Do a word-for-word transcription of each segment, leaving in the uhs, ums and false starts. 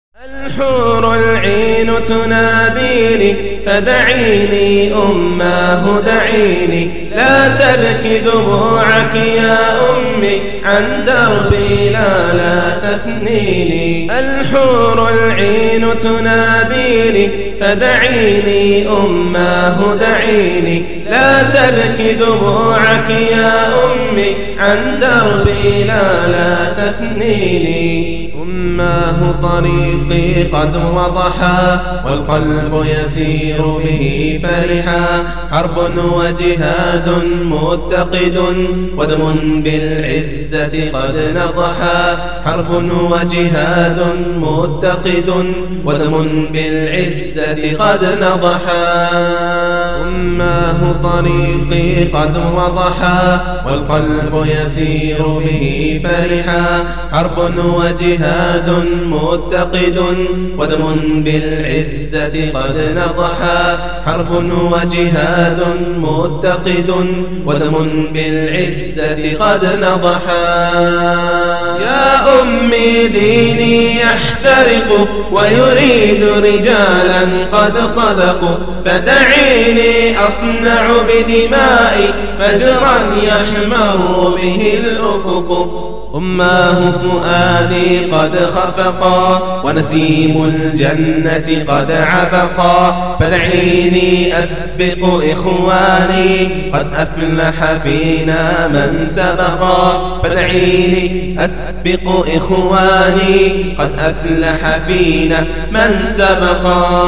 الحور العين تناديني فدعيني أماه دعيني، لا تبكي دموعك يا أمي عن دربي لا لا تثنيني. الحور العين تناديني فدعيني أماه دعيني، لا تبكي دموعك يا أمي عن دربي لا لا تثنيني. أماه طريقي قد وضحا والقلب يسير به فرحا، حرب وجهاد متقد ودم بالعزة قد نضحا، حرب وجهاد متقد ودم بالعزة قد نضحا. أماه طريقي قد وضحا والقلب يسير به فرحا، حرب وجهاد متقد ودم بالعزة قد نضحا، حرب وجهاد متقد ودم بالعزة قد نضحا. يا أمي ديني يحترق ويريد رجالا قد صدقوا، فدعيني أصنع بدمائي فجرا يحمر به الأفق. أماه فؤادي قد خفقا ونسيم الجنة قد عبقا، فدعيني أسبق إخواني قد أفلح فينا من سبقا، فدعيني أسبق إخواني قد أفلح فينا من سبقا.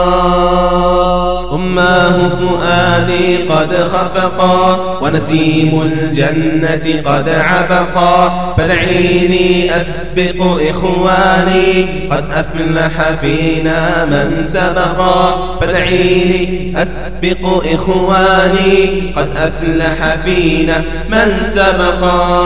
أماه فؤادي قد خفقا ونسيم الجنة قد عبقا، فدعيني أسبق إخواني قد أفلح فينا من سبقا، فدعيني أسبق إخواني قد أفلح فينا من سبقا.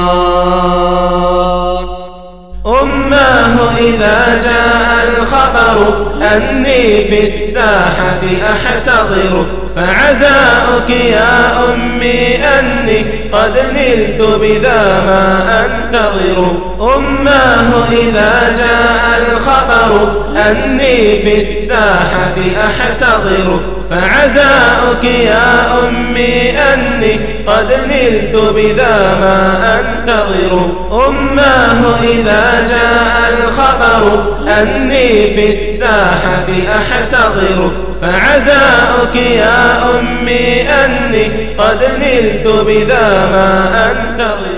أماه إذا جاء الخبر أني في الساحة أحتضر، فعزاؤك يا أمي أني قد نلت بذا ما أنتظر. أماه إذا جاء الخبر أني في الساحة أحتضر، فعزاؤك يا أمي أني قد نلت بذا ما أنتظر. أماه إذا جاء الخبر أني في الساحة أحتضر، فعزاؤك يا أمي أني قد نلت بذا ما أنتظر.